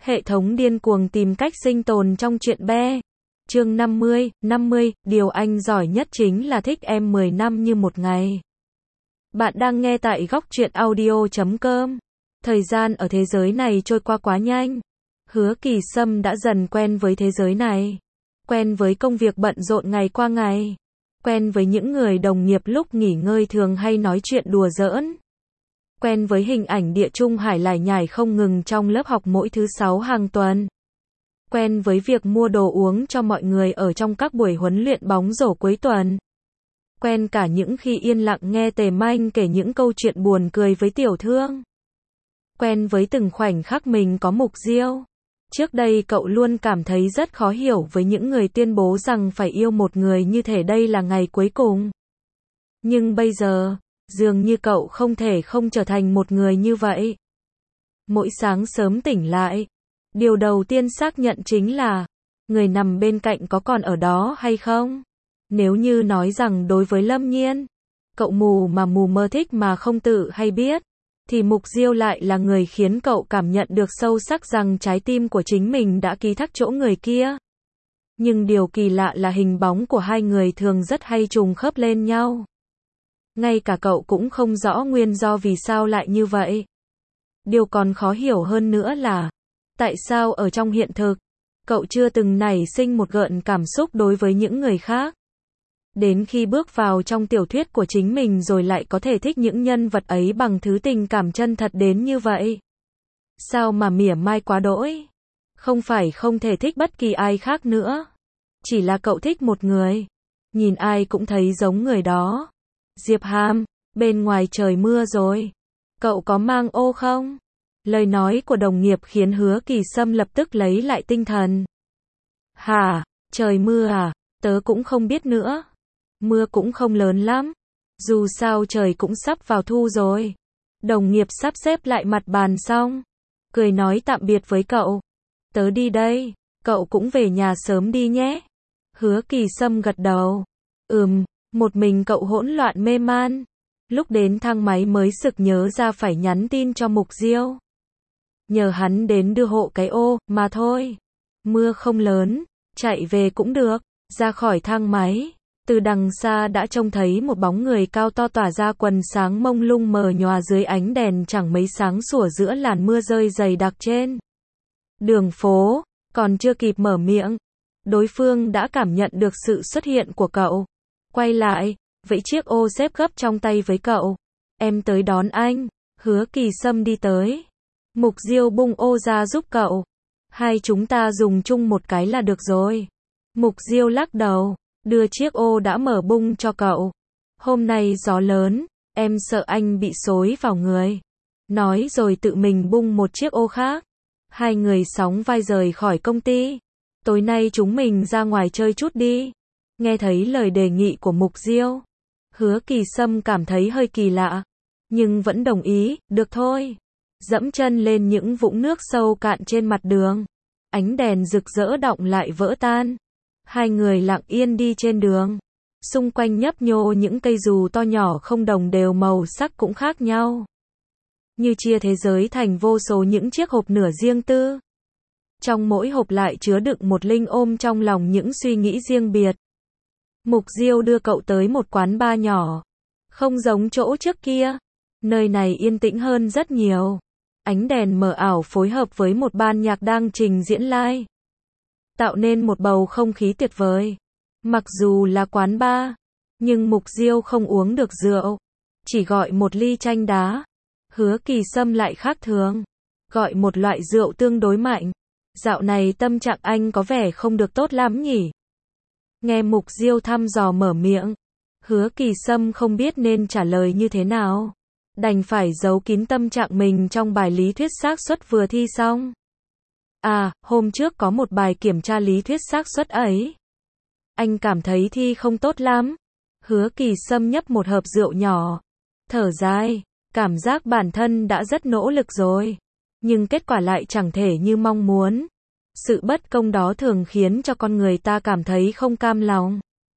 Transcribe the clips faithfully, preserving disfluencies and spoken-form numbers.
Hệ thống điên cuồng tìm cách sinh tồn trong chuyện be. Chương năm mươi, năm mươi, điều anh giỏi nhất chính là thích em mười năm như một ngày. Bạn đang nghe tại góc truyện audio chấm com. Thời gian ở thế giới này trôi qua quá nhanh. Hứa Kỳ Sâm đã dần quen với thế giới này. Quen với công việc bận rộn ngày qua ngày. Quen với những người đồng nghiệp lúc nghỉ ngơi thường hay nói chuyện đùa giỡn. Quen với hình ảnh Địa Trung Hải lải nhải không ngừng trong lớp học mỗi thứ sáu hàng tuần. Quen với việc mua đồ uống cho mọi người ở trong các buổi huấn luyện bóng rổ cuối tuần. Quen cả những khi yên lặng nghe Tề Manh kể những câu chuyện buồn cười với tiểu thương. Quen với từng khoảnh khắc mình có mục diêu. Trước đây cậu luôn cảm thấy rất khó hiểu với những người tuyên bố rằng phải yêu một người như thể đây là ngày cuối cùng. Nhưng bây giờ, dường như cậu không thể không trở thành một người như vậy. Mỗi sáng sớm tỉnh lại, điều đầu tiên xác nhận chính là, người nằm bên cạnh có còn ở đó hay không? Nếu như nói rằng đối với Lâm Nhiên, cậu mù mà mù mơ thích mà không tự hay biết, thì Mục Diêu lại là người khiến cậu cảm nhận được sâu sắc rằng trái tim của chính mình đã ký thác chỗ người kia. Nhưng điều kỳ lạ là hình bóng của hai người thường rất hay trùng khớp lên nhau. Ngay cả cậu cũng không rõ nguyên do vì sao lại như vậy. Điều còn khó hiểu hơn nữa là, tại sao ở trong hiện thực, cậu chưa từng nảy sinh một gợn cảm xúc đối với những người khác. Đến khi bước vào trong tiểu thuyết của chính mình rồi lại có thể thích những nhân vật ấy bằng thứ tình cảm chân thật đến như vậy. Sao mà mỉa mai quá đỗi? Không phải không thể thích bất kỳ ai khác nữa. Chỉ là cậu thích một người. Nhìn ai cũng thấy giống người đó. Diệp Hàm, bên ngoài trời mưa rồi. Cậu có mang ô không? Lời nói của đồng nghiệp khiến Hứa Kỳ Sâm lập tức lấy lại tinh thần. Hả, trời mưa à? Tớ cũng không biết nữa. Mưa cũng không lớn lắm. Dù sao trời cũng sắp vào thu rồi. Đồng nghiệp sắp xếp lại mặt bàn xong. Cười nói tạm biệt với cậu. Tớ đi đây, cậu cũng về nhà sớm đi nhé. Hứa Kỳ Sâm gật đầu. Ừm, một mình cậu hỗn loạn mê man. Lúc đến thang máy mới sực nhớ ra phải nhắn tin cho Mục Diêu. Nhờ hắn đến đưa hộ cái ô, mà thôi. Mưa không lớn, chạy về cũng được. Ra khỏi thang máy, từ đằng xa đã trông thấy một bóng người cao to tỏa ra quần sáng mông lung mờ nhòa dưới ánh đèn chẳng mấy sáng sủa giữa làn mưa rơi dày đặc trên đường phố. Còn chưa kịp mở miệng, đối phương đã cảm nhận được sự xuất hiện của cậu. Quay lại, vẫy chiếc ô xếp gấp trong tay với cậu. Em tới đón anh. Hứa Kỳ Sâm đi tới. Mục Diêu bung ô ra giúp cậu. Hai chúng ta dùng chung một cái là được rồi. Mục Diêu lắc đầu, đưa chiếc ô đã mở bung cho cậu. Hôm nay gió lớn, em sợ anh bị xối vào người. Nói rồi tự mình bung một chiếc ô khác. Hai người sóng vai rời khỏi công ty. Tối nay chúng mình ra ngoài chơi chút đi. Nghe thấy lời đề nghị của Mục Diêu, Hứa Kỳ Sâm cảm thấy hơi kỳ lạ, nhưng vẫn đồng ý, được thôi. Dẫm chân lên những vũng nước sâu cạn trên mặt đường. Ánh đèn rực rỡ đọng lại vỡ tan. Hai người lặng yên đi trên đường. Xung quanh nhấp nhô những cây dù to nhỏ không đồng đều màu sắc cũng khác nhau. Như chia thế giới thành vô số những chiếc hộp nửa riêng tư. Trong mỗi hộp lại chứa đựng một linh ôm trong lòng những suy nghĩ riêng biệt. Mục Diêu đưa cậu tới một quán bar nhỏ. Không giống chỗ trước kia. Nơi này yên tĩnh hơn rất nhiều. Ánh đèn mờ ảo phối hợp với một ban nhạc đang trình diễn live, tạo nên một bầu không khí tuyệt vời. Mặc dù là quán bar, nhưng Mục Diêu không uống được rượu. Chỉ gọi một ly chanh đá. Hứa Kỳ Sâm lại khác thường. Gọi một loại rượu tương đối mạnh. Dạo này tâm trạng anh có vẻ không được tốt lắm nhỉ? Nghe Mục Diêu thăm dò mở miệng. Hứa Kỳ Sâm không biết nên trả lời như thế nào. Đành phải giấu kín tâm trạng mình trong bài lý thuyết xác suất vừa thi xong. À, hôm trước có một bài kiểm tra lý thuyết xác suất ấy. Anh cảm thấy thi không tốt lắm. Hứa Kỳ Sâm nhấp một hớp rượu nhỏ. Thở dài, cảm giác bản thân đã rất nỗ lực rồi. Nhưng kết quả lại chẳng thể như mong muốn. Sự bất công đó thường khiến cho con người ta cảm thấy không cam lòng.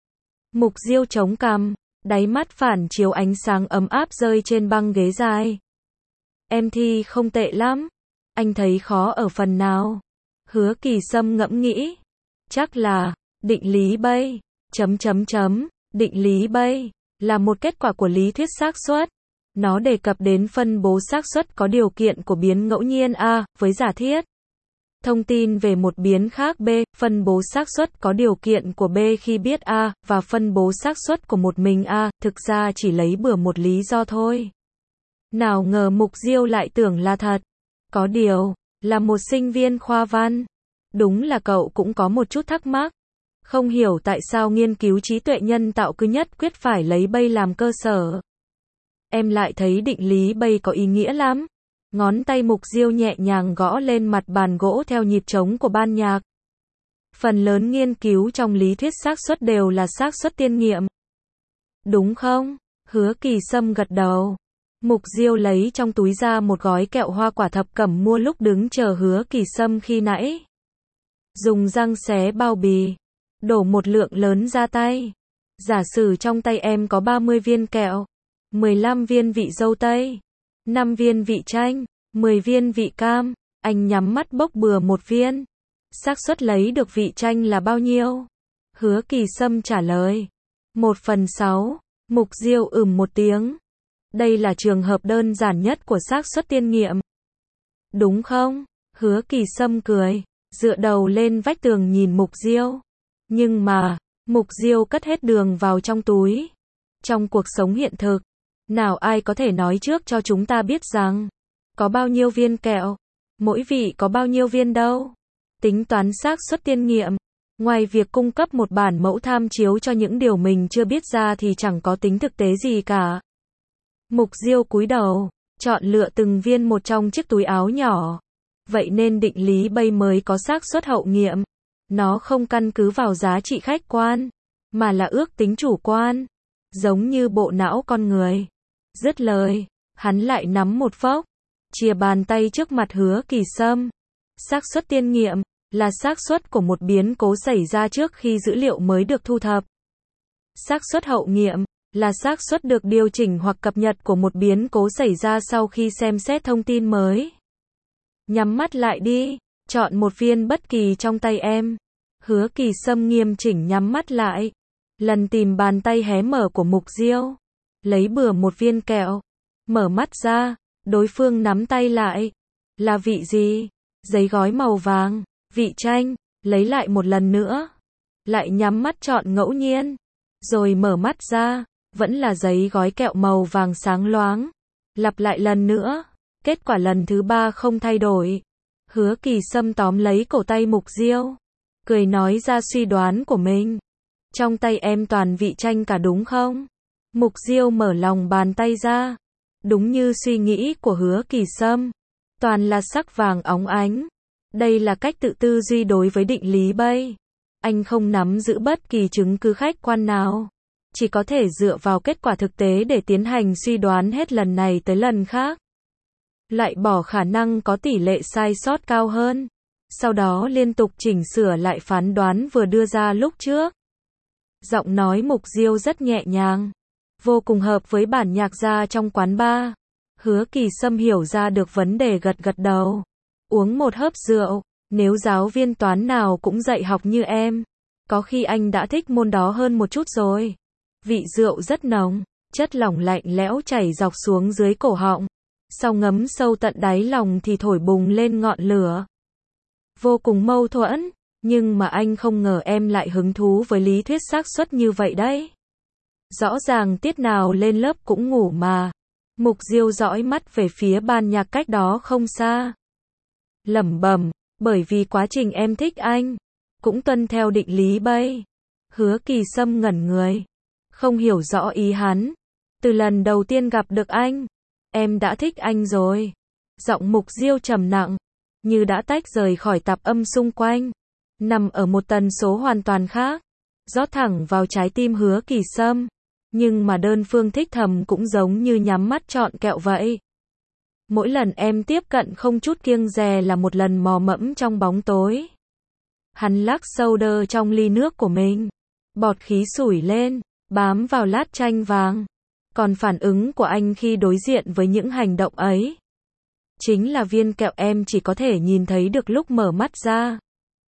Mục Diêu chống cằm, đáy mắt phản chiếu ánh sáng ấm áp rơi trên băng ghế dài. Em thi không tệ lắm. Anh thấy khó ở phần nào? Hứa Kỳ Sâm ngẫm nghĩ. Chắc là, định lý Bay, chấm chấm chấm, định lý Bay, là một kết quả của lý thuyết xác suất. Nó đề cập đến phân bố xác suất có điều kiện của biến ngẫu nhiên A, với giả thiết. Thông tin về một biến khác B, phân bố xác suất có điều kiện của B khi biết A, và phân bố xác suất của một mình A, thực ra chỉ lấy bừa một lý do thôi. Nào ngờ Mục Diêu lại tưởng là thật. Có điều, là một sinh viên khoa văn. Đúng là cậu cũng có một chút thắc mắc. Không hiểu tại sao nghiên cứu trí tuệ nhân tạo cứ nhất quyết phải lấy Bay làm cơ sở. Em lại thấy định lý Bay có ý nghĩa lắm. Ngón tay Mục Diêu nhẹ nhàng gõ lên mặt bàn gỗ theo nhịp trống của ban nhạc. Phần lớn nghiên cứu trong lý thuyết xác suất đều là xác suất tiên nghiệm. Đúng không? Hứa Kỳ Sâm gật đầu. Mục Diêu lấy trong túi ra một gói kẹo hoa quả thập cẩm mua lúc đứng chờ Hứa Kỳ Sâm khi nãy. Dùng răng xé bao bì. Đổ một lượng lớn ra tay. Giả sử trong tay em có ba mươi viên kẹo, mười lăm viên vị dâu tây, năm viên vị chanh, mười viên vị cam, anh nhắm mắt bốc bừa một viên. Xác suất lấy được vị chanh là bao nhiêu? Hứa Kỳ Sâm trả lời. Một phần sáu. Mục Diêu ừm một tiếng. Đây là trường hợp đơn giản nhất của xác suất tiên nghiệm. Đúng không? Hứa Kỳ Sâm cười, dựa đầu lên vách tường nhìn Mục Diêu. Nhưng mà, Mục Diêu cất hết đường vào trong túi. Trong cuộc sống hiện thực, nào ai có thể nói trước cho chúng ta biết rằng, có bao nhiêu viên kẹo, mỗi vị có bao nhiêu viên đâu. Tính toán xác suất tiên nghiệm, ngoài việc cung cấp một bản mẫu tham chiếu cho những điều mình chưa biết ra thì chẳng có tính thực tế gì cả. Mục Diêu cúi đầu, chọn lựa từng viên một trong chiếc túi áo nhỏ. Vậy nên định lý Bay mới có xác suất hậu nghiệm. Nó không căn cứ vào giá trị khách quan, mà là ước tính chủ quan. Giống như bộ não con người. Dứt lời, hắn lại nắm một phốc, chìa bàn tay trước mặt Hứa Kỳ Sâm. Xác suất tiên nghiệm là xác suất của một biến cố xảy ra trước khi dữ liệu mới được thu thập. Xác suất hậu nghiệm là xác suất được điều chỉnh hoặc cập nhật của một biến cố xảy ra sau khi xem xét thông tin mới. Nhắm mắt lại đi, chọn một viên bất kỳ trong tay em. Hứa Kỳ Sâm nghiêm chỉnh nhắm mắt lại. Lần tìm bàn tay hé mở của Mục Diêu. Lấy bừa một viên kẹo. Mở mắt ra, đối phương nắm tay lại. Là vị gì? Giấy gói màu vàng, vị chanh. Lấy lại một lần nữa. Lại nhắm mắt chọn ngẫu nhiên. Rồi mở mắt ra, vẫn là giấy gói kẹo màu vàng sáng loáng. Lặp lại lần nữa. Kết quả lần thứ ba không thay đổi. Hứa Kỳ Sâm tóm lấy cổ tay Mục Diêu, cười nói ra suy đoán của mình. Trong tay em toàn vị chanh cả đúng không? Mục Diêu mở lòng bàn tay ra. Đúng như suy nghĩ của Hứa Kỳ Sâm. Toàn là sắc vàng óng ánh. Đây là cách tự tư duy đối với định lý Bay. Anh không nắm giữ bất kỳ chứng cứ khách quan nào. Chỉ có thể dựa vào kết quả thực tế để tiến hành suy đoán hết lần này tới lần khác. Loại bỏ khả năng có tỷ lệ sai sót cao hơn. Sau đó liên tục chỉnh sửa lại phán đoán vừa đưa ra lúc trước. Giọng nói Mục Diêu rất nhẹ nhàng, vô cùng hợp với bản nhạc gia trong quán bar. Hứa Kỳ Sâm hiểu ra được vấn đề, gật gật đầu. Uống một hớp rượu, nếu giáo viên toán nào cũng dạy học như em, có khi anh đã thích môn đó hơn một chút rồi. Vị rượu rất nồng, chất lỏng lạnh lẽo chảy dọc xuống dưới cổ họng. Sau ngấm sâu tận đáy lòng thì thổi bùng lên ngọn lửa. Vô cùng mâu thuẫn, nhưng mà anh không ngờ em lại hứng thú với lý thuyết xác suất như vậy đấy. Rõ ràng tiết nào lên lớp cũng ngủ mà. Mục Diêu dõi mắt về phía ban nhạc cách đó không xa. Lẩm bẩm, bởi vì quá trình em thích anh, cũng tuân theo định lý Bay. Hứa Kỳ Sâm ngẩn người, không hiểu rõ ý hắn. Từ lần đầu tiên gặp được anh, em đã thích anh rồi. Giọng Mục Diêu trầm nặng, như đã tách rời khỏi tạp âm xung quanh, nằm ở một tần số hoàn toàn khác, rót thẳng vào trái tim Hứa Kỳ Sâm. Nhưng mà đơn phương thích thầm cũng giống như nhắm mắt chọn kẹo vậy. Mỗi lần em tiếp cận không chút kiêng dè là một lần mò mẫm trong bóng tối. Hắn lắc soda trong ly nước của mình. Bọt khí sủi lên, bám vào lát chanh vàng. Còn phản ứng của anh khi đối diện với những hành động ấy, chính là viên kẹo em chỉ có thể nhìn thấy được lúc mở mắt ra.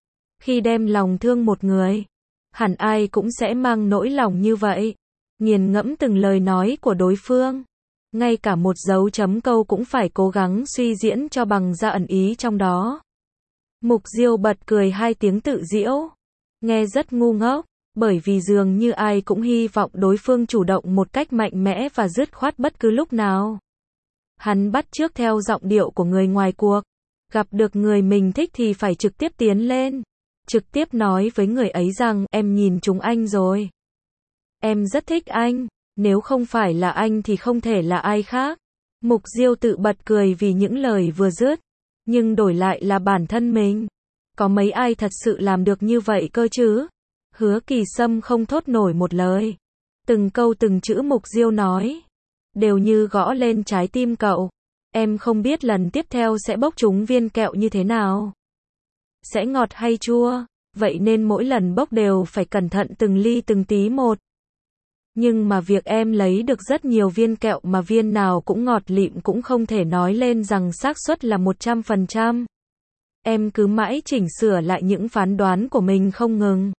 Khi đem lòng thương một người, hẳn ai cũng sẽ mang nỗi lòng như vậy. Nghiền ngẫm từng lời nói của đối phương. Ngay cả một dấu chấm câu cũng phải cố gắng suy diễn cho bằng ra ẩn ý trong đó. Mục Diêu bật cười hai tiếng tự giễu. Nghe rất ngu ngốc, bởi vì dường như ai cũng hy vọng đối phương chủ động một cách mạnh mẽ và dứt khoát bất cứ lúc nào. Hắn bắt chước theo giọng điệu của người ngoài cuộc. Gặp được người mình thích thì phải trực tiếp tiến lên. Trực tiếp nói với người ấy rằng, em nhìn trúng anh rồi. Em rất thích anh, nếu không phải là anh thì không thể là ai khác. Mục Diêu tự bật cười vì những lời vừa dứt, nhưng đổi lại là bản thân mình. Có mấy ai thật sự làm được như vậy cơ chứ? Hứa Kỳ Sâm không thốt nổi một lời. Từng câu từng chữ Mục Diêu nói, đều như gõ lên trái tim cậu. Em không biết lần tiếp theo sẽ bốc trúng viên kẹo như thế nào. Sẽ ngọt hay chua, vậy nên mỗi lần bốc đều phải cẩn thận từng ly từng tí một. Nhưng mà việc em lấy được rất nhiều viên kẹo mà viên nào cũng ngọt lịm cũng không thể nói lên rằng xác suất là một trăm phần trăm. Em cứ mãi chỉnh sửa lại những phán đoán của mình không ngừng.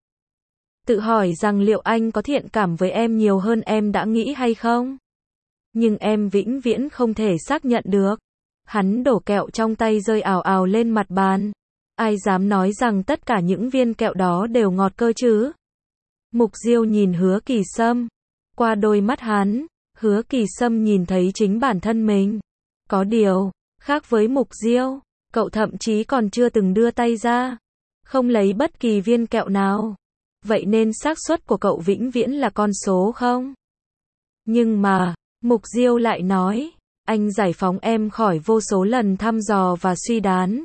Tự hỏi rằng liệu anh có thiện cảm với em nhiều hơn em đã nghĩ hay không? Nhưng em vĩnh viễn không thể xác nhận được. Hắn đổ kẹo trong tay rơi ào ào lên mặt bàn. Ai dám nói rằng tất cả những viên kẹo đó đều ngọt cơ chứ? Mục Diêu nhìn Hứa Kỳ Sâm. Qua đôi mắt hắn, Hứa Kỳ Sâm nhìn thấy chính bản thân mình. Có điều, khác với Mục Diêu, cậu thậm chí còn chưa từng đưa tay ra. Không lấy bất kỳ viên kẹo nào. Vậy nên xác suất của cậu vĩnh viễn là con số không? Nhưng mà, Mục Diêu lại nói, anh giải phóng em khỏi vô số lần thăm dò và suy đoán.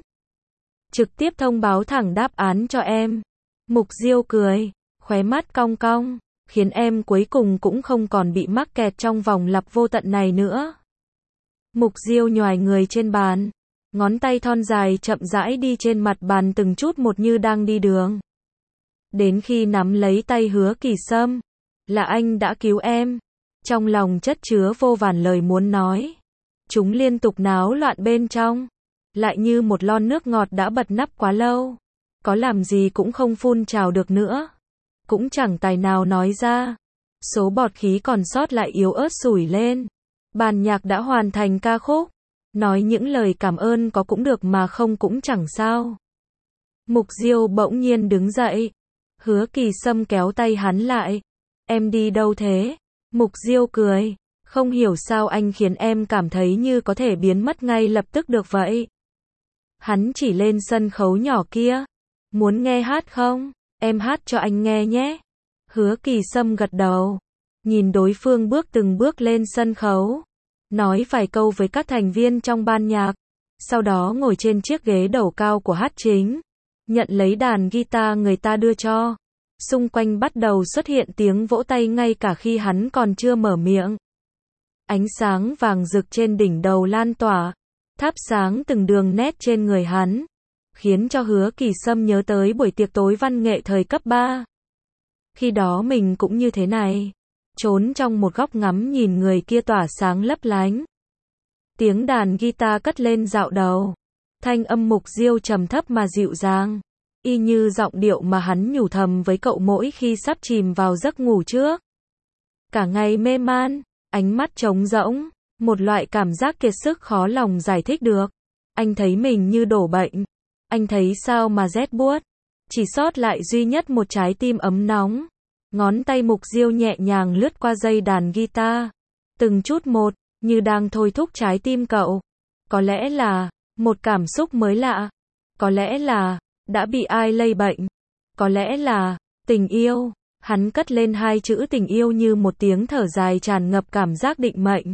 Trực tiếp thông báo thẳng đáp án cho em. Mục Diêu cười, khóe mắt cong cong, khiến em cuối cùng cũng không còn bị mắc kẹt trong vòng lặp vô tận này nữa. Mục Diêu nhoài người trên bàn, ngón tay thon dài chậm rãi đi trên mặt bàn từng chút một như đang đi đường. Đến khi nắm lấy tay Hứa Kỳ Sâm, là anh đã cứu em. Trong lòng chất chứa vô vàn lời muốn nói. Chúng liên tục náo loạn bên trong. Lại như một lon nước ngọt đã bật nắp quá lâu. Có làm gì cũng không phun trào được nữa. Cũng chẳng tài nào nói ra. Số bọt khí còn sót lại yếu ớt sủi lên. Ban nhạc đã hoàn thành ca khúc. Nói những lời cảm ơn có cũng được mà không cũng chẳng sao. Mục Diêu bỗng nhiên đứng dậy. Hứa Kỳ Sâm kéo tay hắn lại. Em đi đâu thế? Mục Diêu cười. Không hiểu sao anh khiến em cảm thấy như có thể biến mất ngay lập tức được vậy. Hắn chỉ lên sân khấu nhỏ kia. Muốn nghe hát không? Em hát cho anh nghe nhé. Hứa Kỳ Sâm gật đầu. Nhìn đối phương bước từng bước lên sân khấu. Nói vài câu với các thành viên trong ban nhạc. Sau đó ngồi trên chiếc ghế đầu cao của hát chính. Nhận lấy đàn guitar người ta đưa cho. Xung quanh bắt đầu xuất hiện tiếng vỗ tay ngay cả khi hắn còn chưa mở miệng. Ánh sáng vàng rực trên đỉnh đầu lan tỏa, thắp sáng từng đường nét trên người hắn, khiến cho Hứa Kỳ Sâm nhớ tới buổi tiệc tối văn nghệ thời cấp ba. Khi đó mình cũng như thế này, trốn trong một góc ngắm nhìn người kia tỏa sáng lấp lánh. Tiếng đàn guitar cất lên dạo đầu, thanh âm Mục Diêu trầm thấp mà dịu dàng, y như giọng điệu mà hắn nhủ thầm với cậu mỗi khi sắp chìm vào giấc ngủ trước. Cả ngày mê man, ánh mắt trống rỗng, một loại cảm giác kiệt sức khó lòng giải thích được. Anh thấy mình như đổ bệnh. Anh thấy sao mà rét buốt. Chỉ sót lại duy nhất một trái tim ấm nóng. Ngón tay Mục Diêu nhẹ nhàng lướt qua dây đàn guitar. Từng chút một, như đang thôi thúc trái tim cậu. Có lẽ là một cảm xúc mới lạ. Có lẽ là đã bị ai lây bệnh. Có lẽ là tình yêu. Hắn cất lên hai chữ tình yêu như một tiếng thở dài tràn ngập cảm giác định mệnh.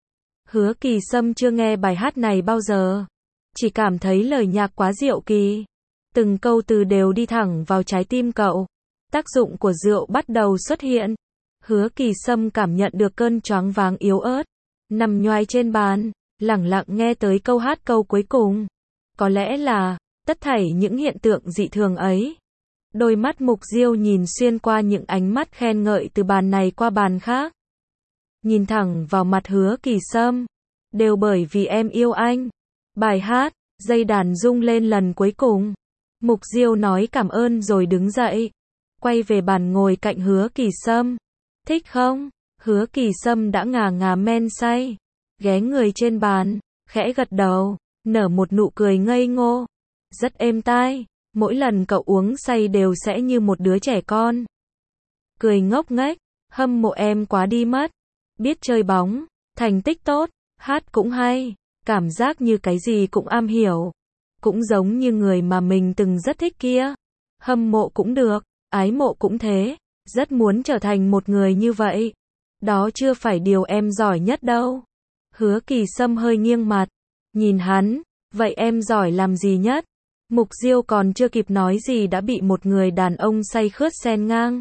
Hứa Kỳ Sâm chưa nghe bài hát này bao giờ. Chỉ cảm thấy lời nhạc quá diệu kỳ. Từng câu từ đều đi thẳng vào trái tim cậu. Tác dụng của rượu bắt đầu xuất hiện. Hứa Kỳ Sâm cảm nhận được cơn choáng váng yếu ớt. Nằm nhoài trên bàn, lẳng lặng nghe tới câu hát câu cuối cùng. Có lẽ là tất thảy những hiện tượng dị thường ấy. Đôi mắt Mục Diêu nhìn xuyên qua những ánh mắt khen ngợi từ bàn này qua bàn khác. Nhìn thẳng vào mặt Hứa Kỳ Sâm. Đều bởi vì em yêu anh. Bài hát, dây đàn rung lên lần cuối cùng. Mục Diêu nói cảm ơn rồi đứng dậy. Quay về bàn ngồi cạnh Hứa Kỳ Sâm. Thích không? Hứa Kỳ Sâm đã ngà ngà men say. Ghé người trên bàn, khẽ gật đầu, nở một nụ cười ngây ngô. Rất êm tai, mỗi lần cậu uống say đều sẽ như một đứa trẻ con. Cười ngốc nghếch, hâm mộ em quá đi mất. Biết chơi bóng, thành tích tốt, hát cũng hay, cảm giác như cái gì cũng am hiểu. Cũng giống như người mà mình từng rất thích kia. Hâm mộ cũng được, ái mộ cũng thế, rất muốn trở thành một người như vậy. Đó chưa phải điều em giỏi nhất đâu. Hứa Kỳ Sâm hơi nghiêng mặt, nhìn hắn, vậy em giỏi làm gì nhất? Mục Diêu còn chưa kịp nói gì đã bị một người đàn ông say khướt xen ngang.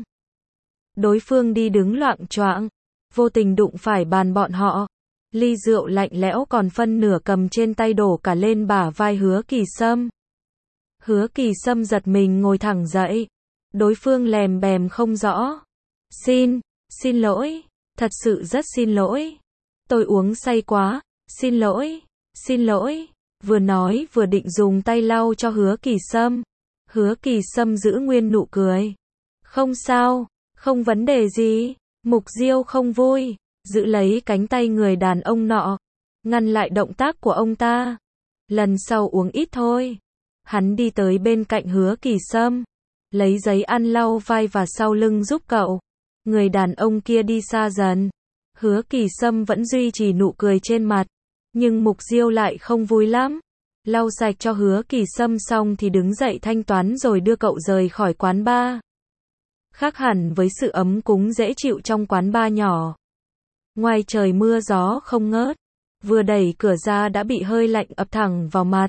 Đối phương đi đứng loạng choạng, vô tình đụng phải bàn bọn họ. Ly rượu lạnh lẽo còn phân nửa cầm trên tay đổ cả lên bả vai Hứa Kỳ Sâm. Hứa Kỳ Sâm giật mình ngồi thẳng dậy. Đối phương lèm bèm không rõ. Xin, xin lỗi, thật sự rất xin lỗi. Tôi uống say quá, xin lỗi, xin lỗi. Vừa nói vừa định dùng tay lau cho Hứa Kỳ Sâm. Hứa Kỳ Sâm giữ nguyên nụ cười. Không sao, không vấn đề gì. Mục Diêu không vui, giữ lấy cánh tay người đàn ông nọ, ngăn lại động tác của ông ta. Lần sau uống ít thôi. Hắn đi tới bên cạnh Hứa Kỳ Sâm, lấy giấy ăn lau vai và sau lưng giúp cậu. Người đàn ông kia đi xa dần. Hứa Kỳ Sâm vẫn duy trì nụ cười trên mặt, nhưng Mục Diêu lại không vui lắm. Lau sạch cho Hứa Kỳ Sâm xong thì đứng dậy thanh toán rồi đưa cậu rời khỏi quán bar. Khác hẳn với sự ấm cúng dễ chịu trong quán bar nhỏ. Ngoài trời mưa gió không ngớt, vừa đẩy cửa ra đã bị hơi lạnh ập thẳng vào mặt.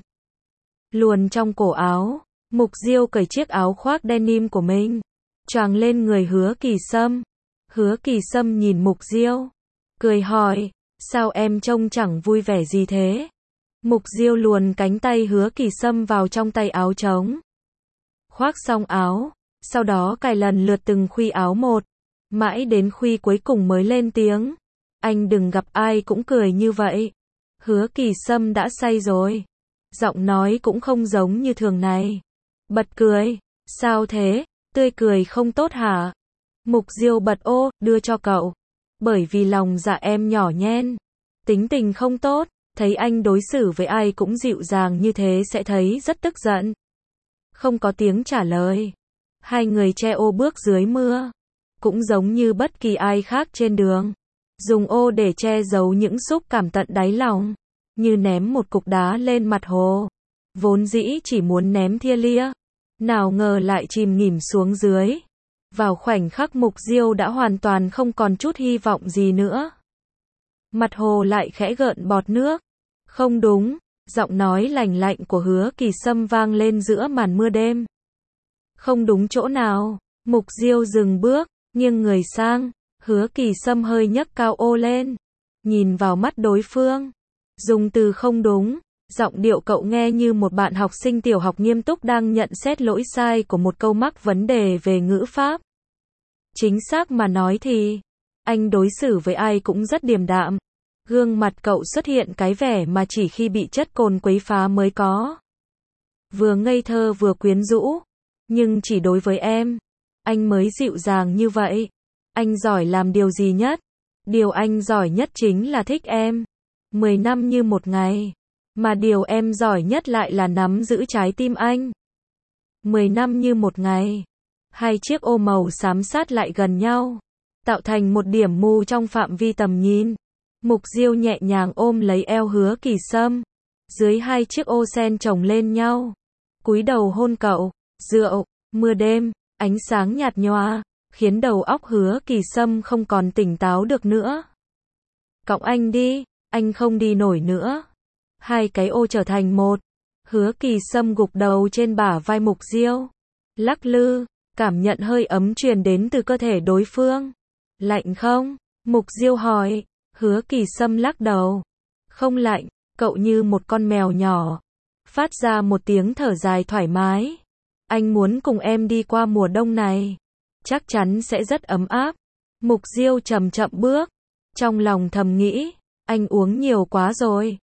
Luồn trong cổ áo, Mục Diêu cởi chiếc áo khoác denim của mình, choàng lên người Hứa Kỳ Sâm. Hứa Kỳ Sâm nhìn Mục Diêu, cười hỏi, sao em trông chẳng vui vẻ gì thế? Mục Diêu luồn cánh tay Hứa Kỳ Sâm vào trong tay áo trống. Khoác xong áo, sau đó cài lần lượt từng khuy áo một, mãi đến khuy cuối cùng mới lên tiếng. Anh đừng gặp ai cũng cười như vậy. Hứa Kỳ Sâm đã say rồi. Giọng nói cũng không giống như thường này. Bật cười. Sao thế? Tươi cười không tốt hả? Mục Diêu bật ô, đưa cho cậu. Bởi vì lòng dạ em nhỏ nhen, tính tình không tốt, thấy anh đối xử với ai cũng dịu dàng như thế sẽ thấy rất tức giận. Không có tiếng trả lời. Hai người che ô bước dưới mưa. Cũng giống như bất kỳ ai khác trên đường. Dùng ô để che giấu những xúc cảm tận đáy lòng. Như ném một cục đá lên mặt hồ. Vốn dĩ chỉ muốn ném thia lia. Nào ngờ lại chìm nghỉm xuống dưới. Vào khoảnh khắc Mục Diêu đã hoàn toàn không còn chút hy vọng gì nữa. Mặt hồ lại khẽ gợn bọt nước. Không đúng, giọng nói lành lạnh của Hứa Kỳ Sâm vang lên giữa màn mưa đêm. Không đúng chỗ nào? Mục Diêu dừng bước, nghiêng người sang. Hứa Kỳ Sâm hơi nhấc cao ô lên, nhìn vào mắt đối phương. Dùng từ không đúng, giọng điệu cậu nghe như một bạn học sinh tiểu học nghiêm túc đang nhận xét lỗi sai của một câu mắc vấn đề về ngữ pháp. Chính xác mà nói thì, anh đối xử với ai cũng rất điềm đạm. Gương mặt cậu xuất hiện cái vẻ mà chỉ khi bị chất cồn quấy phá mới có. Vừa ngây thơ vừa quyến rũ, nhưng chỉ đối với em, anh mới dịu dàng như vậy. Anh giỏi làm điều gì nhất? Điều anh giỏi nhất chính là thích em. Mười năm như một ngày. Mà điều em giỏi nhất lại là nắm giữ trái tim anh. Mười năm như một ngày. Hai chiếc ô màu xám sát lại gần nhau, tạo thành một điểm mù trong phạm vi tầm nhìn. Mục Diêu nhẹ nhàng ôm lấy eo Hứa Kỳ Sâm. Dưới hai chiếc ô sen chồng lên nhau. Cúi đầu hôn cậu. Rượu, mưa đêm, ánh sáng nhạt nhòa, khiến đầu óc Hứa Kỳ Sâm không còn tỉnh táo được nữa. Cõng anh đi, anh không đi nổi nữa. Hai cái ô trở thành một. Hứa Kỳ Sâm gục đầu trên bả vai Mục Diêu. Lắc lư, cảm nhận hơi ấm truyền đến từ cơ thể đối phương. Lạnh không? Mục Diêu hỏi. Hứa Kỳ Sâm lắc đầu. Không lạnh, cậu như một con mèo nhỏ. Phát ra một tiếng thở dài thoải mái. Anh muốn cùng em đi qua mùa đông này. Chắc chắn sẽ rất ấm áp. Mục Diêu chậm chậm bước. Trong lòng thầm nghĩ, anh uống nhiều quá rồi.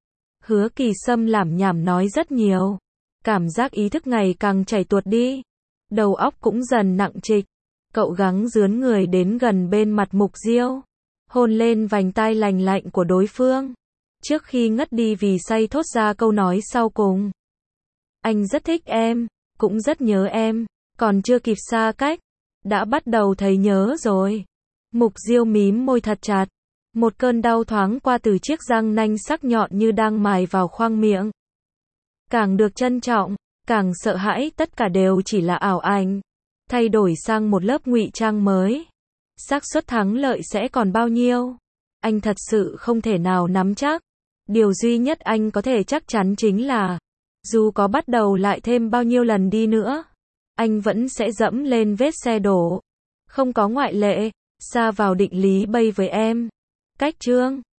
Hứa Kỳ Sâm lảm nhảm nói rất nhiều. Cảm giác ý thức ngày càng chảy tuột đi. Đầu óc cũng dần nặng trịch. Cậu gắng dướn người đến gần bên mặt Mục Diêu. Hôn lên vành tai lành lạnh của đối phương. Trước khi ngất đi vì say thốt ra câu nói sau cùng. Anh rất thích em, cũng rất nhớ em. Còn chưa kịp xa cách, đã bắt đầu thấy nhớ rồi. Mục Diêu mím môi thật chặt. Một cơn đau thoáng qua từ chiếc răng nanh sắc nhọn như đang mài vào khoang miệng. Càng được trân trọng, càng sợ hãi tất cả đều chỉ là ảo ảnh. Thay đổi sang một lớp ngụy trang mới. Xác suất thắng lợi sẽ còn bao nhiêu? Anh thật sự không thể nào nắm chắc. Điều duy nhất anh có thể chắc chắn chính là, dù có bắt đầu lại thêm bao nhiêu lần đi nữa, anh vẫn sẽ dẫm lên vết xe đổ. Không có ngoại lệ, sa vào định lý bay với em. Cách chương